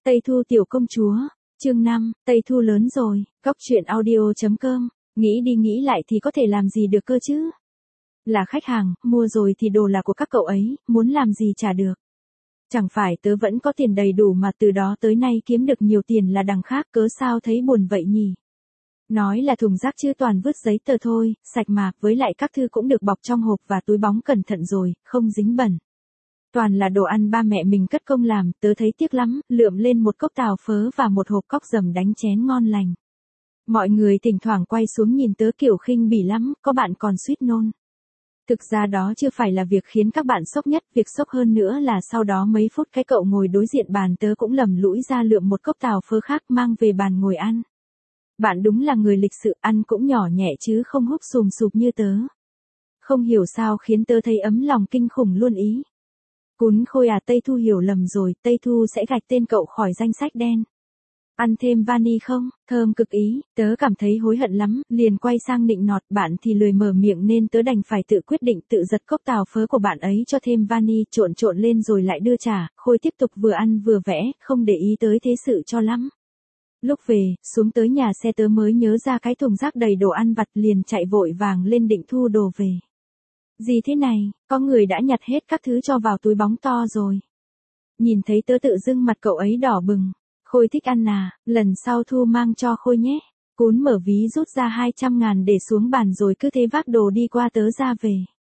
Tây Thu tiểu công chúa, chương 5, Tây Thu lớn rồi, Cóc truyện audio.com, nghĩ đi nghĩ lại thì có thể làm gì được cơ chứ? Là khách hàng, mua rồi thì đồ là của các cậu ấy, muốn làm gì trả được. Chẳng phải tớ vẫn có tiền đầy đủ mà từ đó tới nay kiếm được nhiều tiền là đằng khác, cớ sao thấy buồn vậy nhỉ? Nói là thùng rác chứ toàn vứt giấy tờ thôi, sạch mà, với lại các thư cũng được bọc trong hộp và túi bóng cẩn thận rồi, không dính bẩn. Toàn là đồ ăn ba mẹ mình cất công làm, tớ thấy tiếc lắm, lượm lên một cốc tàu phớ và một hộp cóc dầm đánh chén ngon lành. Mọi người thỉnh thoảng quay xuống nhìn tớ kiểu khinh bỉ lắm, có bạn còn suýt nôn. Thực ra đó chưa phải là việc khiến các bạn sốc nhất, việc sốc hơn nữa là sau đó mấy phút cái cậu ngồi đối diện bàn tớ cũng lầm lũi ra lượm một cốc tàu phớ khác mang về bàn ngồi ăn. Bạn đúng là người lịch sự, ăn cũng nhỏ nhẹ chứ không húp sùm sụp như tớ. Không hiểu sao khiến tớ thấy ấm lòng kinh khủng luôn ý. Cún Khôi à, Tây Thu hiểu lầm rồi, Tây Thu sẽ gạch tên cậu khỏi danh sách đen. Ăn thêm vani không, thơm cực ý, tớ cảm thấy hối hận lắm, liền quay sang nịnh nọt, bạn thì lười mở miệng nên tớ đành phải tự quyết định tự giật cốc tàu phớ của bạn ấy cho thêm vani, trộn lên rồi lại đưa trả. Khôi tiếp tục vừa ăn vừa vẽ, không để ý tới thế sự cho lắm. Lúc về, xuống tới nhà xe tớ mới nhớ ra cái thùng rác đầy đồ ăn vặt, liền chạy vội vàng lên định thu đồ về. Gì thế này, có người đã nhặt hết các thứ cho vào túi bóng to rồi. Nhìn thấy tớ tự dưng mặt cậu ấy đỏ bừng. Khôi thích ăn à, lần sau Thu mang cho Khôi nhé. Cún mở ví rút ra 200.000 để xuống bàn rồi cứ thế vác đồ đi qua tớ ra về.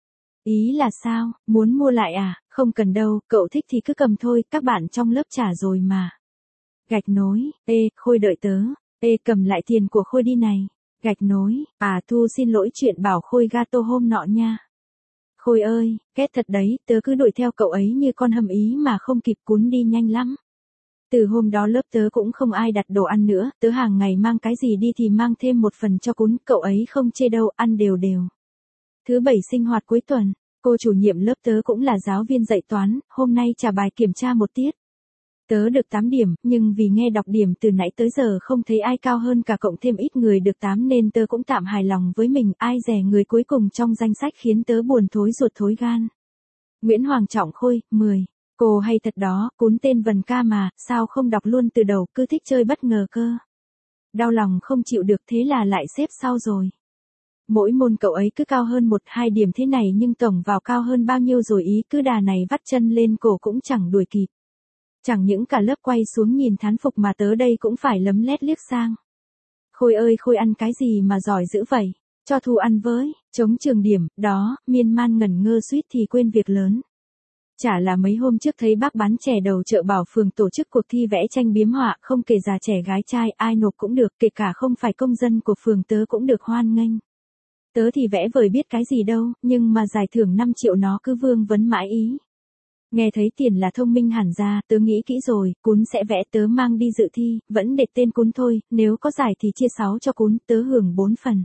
Ý là sao, muốn mua lại à, không cần đâu, cậu thích thì cứ cầm thôi, các bạn trong lớp trả rồi mà. Gạch nối, Khôi đợi tớ, cầm lại tiền của Khôi đi này. Gạch nối, à Thu xin lỗi chuyện bảo Khôi gato hôm nọ nha. Khôi ơi, ghét thật đấy, tớ cứ đuổi theo cậu ấy như con hầm ý mà không kịp, Cún đi nhanh lắm. Từ hôm đó lớp tớ cũng không ai đặt đồ ăn nữa, tớ hàng ngày mang cái gì đi thì mang thêm một phần cho Cún, cậu ấy không chê đâu, ăn đều đều. Thứ bảy sinh hoạt cuối tuần, cô chủ nhiệm lớp tớ cũng là giáo viên dạy toán, hôm nay trả bài kiểm tra một tiết. Tớ được 8 điểm, nhưng vì nghe đọc điểm từ nãy tới giờ không thấy ai cao hơn cả, cộng thêm ít người được 8 nên tớ cũng tạm hài lòng với mình, ai dè người cuối cùng trong danh sách khiến tớ buồn thối ruột thối gan. Nguyễn Hoàng Trọng Khôi, 10. Cô hay thật đó, Cún tên Vân Ca mà, sao không đọc luôn từ đầu, cứ thích chơi bất ngờ cơ. Đau lòng không chịu được, thế là lại xếp sau rồi. Mỗi môn cậu ấy cứ cao hơn 1-2 điểm thế này nhưng tổng vào cao hơn bao nhiêu rồi ý, cứ đà này vắt chân lên cổ cũng chẳng đuổi kịp. Chẳng những cả lớp quay xuống nhìn thán phục mà tớ đây cũng phải lấm lét liếc sang. Khôi ơi Khôi ăn cái gì mà giỏi dữ vậy, cho Thu ăn với, chống trường điểm, đó, miên man ngẩn ngơ suýt thì quên việc lớn. Chả là mấy hôm trước thấy bác bán chè đầu chợ bảo phường tổ chức cuộc thi vẽ tranh biếm họa, không kể già trẻ gái trai ai nộp cũng được, kể cả không phải công dân của phường tớ cũng được hoan nghênh. Tớ thì vẽ vời biết cái gì đâu, nhưng mà giải thưởng 5 triệu nó cứ vương vấn mãi ý. Nghe thấy tiền là thông minh hẳn ra, tớ nghĩ kỹ rồi, Cún sẽ vẽ, tớ mang đi dự thi, vẫn để tên Cún thôi, nếu có giải thì chia 6 cho Cún, tớ hưởng 4 phần.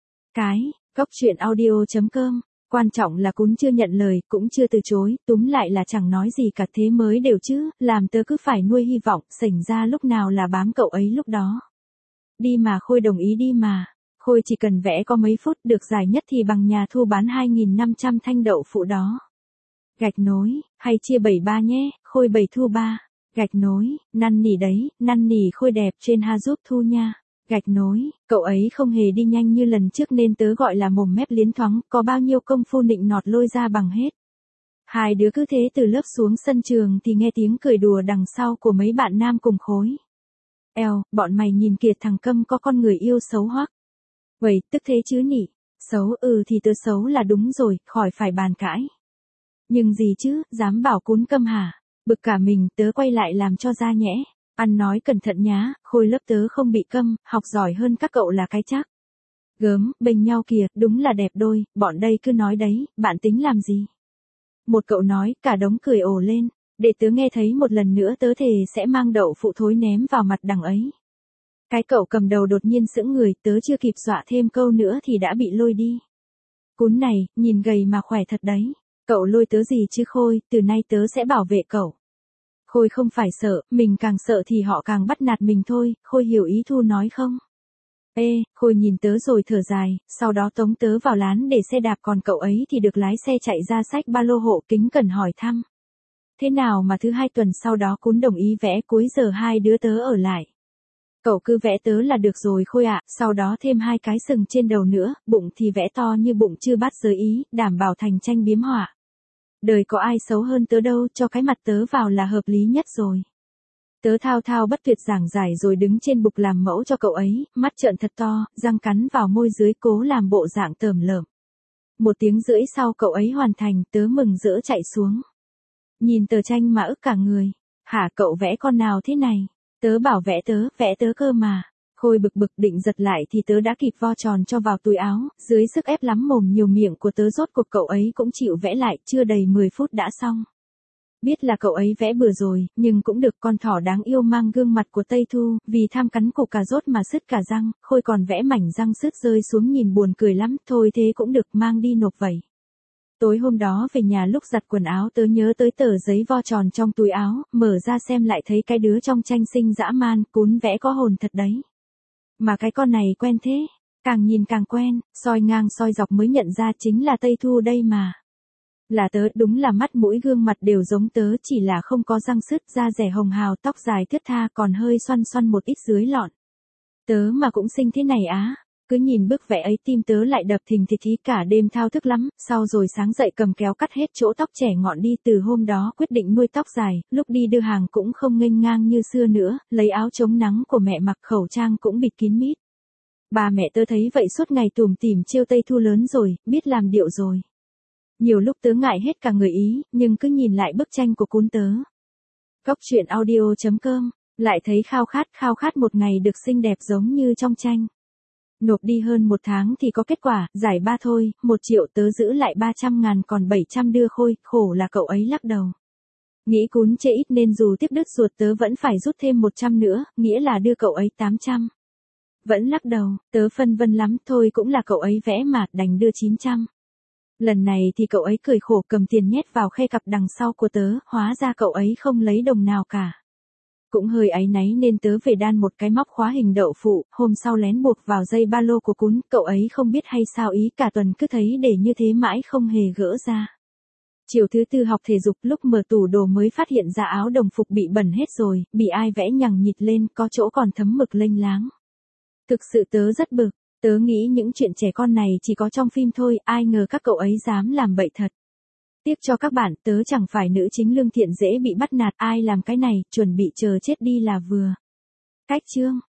Cóc truyện audio.com. Quan trọng là Cún chưa nhận lời, cũng chưa từ chối, túm lại là chẳng nói gì cả, thế mới đều chứ, làm tớ cứ phải nuôi hy vọng, sảnh ra lúc nào là bám cậu ấy lúc đó. Đi mà Khôi, đồng ý đi mà. Khôi chỉ cần vẽ có mấy phút, được giải nhất thì bằng nhà Thu bán 2.500 thanh đậu phụ đó. Gạch nối, hay chia 7-3 nhé, Khôi 7 Thu 3. Gạch nối, năn nỉ đấy, năn nỉ Khôi đẹp trên ha giúp Thu nha. Gạch nối, cậu ấy không hề đi nhanh như lần trước nên tớ gọi là mồm mép liến thoáng, có bao nhiêu công phu nịnh nọt lôi ra bằng hết. Hai đứa cứ thế từ lớp xuống sân trường thì nghe tiếng cười đùa đằng sau của mấy bạn nam cùng khối. Eo, bọn mày nhìn kìa, thằng Câm có con người yêu xấu hoắc. Vậy, tức thế chứ nhỉ? Xấu, thì tớ xấu là đúng rồi, khỏi phải bàn cãi. Nhưng gì chứ, dám bảo Cún Câm hả? Bực cả mình, tớ quay lại làm cho ra nhẽ. Ăn nói cẩn thận nhá, Khôi lớp tớ không bị câm, học giỏi hơn các cậu là cái chắc. Gớm, bênh nhau kìa, đúng là đẹp đôi, bọn đây cứ nói đấy, bạn tính làm gì? Một cậu nói, cả đống cười ồ lên, để tớ nghe thấy một lần nữa tớ thề sẽ mang đậu phụ thối ném vào mặt đằng ấy. Cái cậu cầm đầu đột nhiên sững người, tớ chưa kịp dọa thêm câu nữa thì đã bị lôi đi. Cún này, nhìn gầy mà khỏe thật đấy. Cậu lôi tớ gì chứ Khôi, từ nay tớ sẽ bảo vệ cậu. Khôi không phải sợ, mình càng sợ thì họ càng bắt nạt mình thôi, Khôi hiểu ý Thu nói không? Khôi nhìn tớ rồi thở dài, sau đó tống tớ vào lán để xe đạp, còn cậu ấy thì được lái xe chạy ra xách ba lô hộ kính cẩn hỏi thăm. Thế nào mà thứ 2 tuần sau đó Cún đồng ý vẽ cuối giờ hai đứa tớ ở lại. Cậu cứ vẽ tớ là được rồi Khôi ạ, sau đó thêm 2 cái sừng trên đầu nữa, bụng thì vẽ to như bụng chư bát giới Ý, đảm bảo thành tranh biếm họa. Đời có ai xấu hơn tớ đâu, cho cái mặt tớ vào là hợp lý nhất rồi. Tớ thao thao bất tuyệt giảng giải rồi đứng trên bục làm mẫu cho cậu ấy, mắt trợn thật to, răng cắn vào môi dưới cố làm bộ dạng tởm lợm. 1 tiếng rưỡi sau cậu ấy hoàn thành, tớ mừng rỡ chạy xuống. Nhìn tờ tranh mà ức cả người. Hả, cậu vẽ con nào thế này? Tớ bảo vẽ tớ cơ mà. Khôi bực bực định giật lại thì tớ đã kịp vo tròn cho vào túi áo, dưới sức ép lắm mồm nhiều miệng của tớ rốt cuộc cậu ấy cũng chịu vẽ lại, chưa đầy 10 phút đã xong. Biết là cậu ấy vẽ bừa rồi, nhưng cũng được, con thỏ đáng yêu mang gương mặt của Tây Thu, vì tham cắn củ cà rốt mà sứt cả răng, Khôi còn vẽ mảnh răng sứt rơi xuống nhìn buồn cười lắm, thôi thế cũng được, mang đi nộp vậy. Tối hôm đó về nhà lúc giặt quần áo tớ nhớ tới tờ giấy vo tròn trong túi áo, mở ra xem lại thấy cái đứa trong tranh xinh dã man, Cún vẽ có hồn thật đấy. Mà cái con này quen thế, càng nhìn càng quen, soi ngang soi dọc mới nhận ra chính là Tây Thu đây mà. Là tớ, đúng là mắt mũi gương mặt đều giống tớ, chỉ là không có răng sứt, da dẻ hồng hào, tóc dài thướt tha, còn hơi xoăn xoăn một ít dưới lọn. Tớ mà cũng xinh thế này á. Cứ nhìn bức vẽ ấy tim tớ lại đập thình thịch, cả đêm thao thức lắm, sau rồi sáng dậy cầm kéo cắt hết chỗ tóc trẻ ngọn đi, từ hôm đó quyết định nuôi tóc dài, lúc đi đưa hàng cũng không nghênh ngang như xưa nữa, lấy áo chống nắng của mẹ mặc, khẩu trang cũng bịt kín mít. Bà mẹ tớ thấy vậy suốt ngày tủm tỉm trêu Tây Thu lớn rồi, biết làm điệu rồi. Nhiều lúc tớ ngại hết cả người Ý, nhưng cứ nhìn lại bức tranh của Cún tớ. Góc truyện audio.com, lại thấy khao khát một ngày được xinh đẹp giống như trong tranh. Nộp đi hơn 1 tháng thì có kết quả, giải 3 thôi, 1 triệu tớ giữ lại 300.000 còn 700 đưa Khôi, khổ là cậu ấy lắc đầu. Nghĩ Cún chê ít nên dù tiếc đứt ruột tớ vẫn phải rút thêm 100 nữa, nghĩa là đưa cậu ấy 800. Vẫn lắc đầu, tớ phân vân lắm, thôi cũng là cậu ấy vẽ mà, đành đưa 900. Lần này thì cậu ấy cười khổ cầm tiền nhét vào khe cặp đằng sau của tớ, hóa ra cậu ấy không lấy đồng nào cả. Cũng hơi áy náy nên tớ về đan một cái móc khóa hình đậu phụ, hôm sau lén buộc vào dây ba lô của Cún, cậu ấy không biết hay sao ý, cả tuần cứ thấy để như thế mãi không hề gỡ ra. Chiều thứ tư học thể dục lúc mở tủ đồ mới phát hiện ra áo đồng phục bị bẩn hết rồi, bị ai vẽ nhằng nhịt lên, có chỗ còn thấm mực lênh láng. Thực sự tớ rất bực, tớ nghĩ những chuyện trẻ con này chỉ có trong phim thôi, ai ngờ các cậu ấy dám làm bậy thật. Tiếc cho các bạn, tớ chẳng phải nữ chính lương thiện dễ bị bắt nạt, ai làm cái này, chuẩn bị chờ chết đi là vừa. Cách chương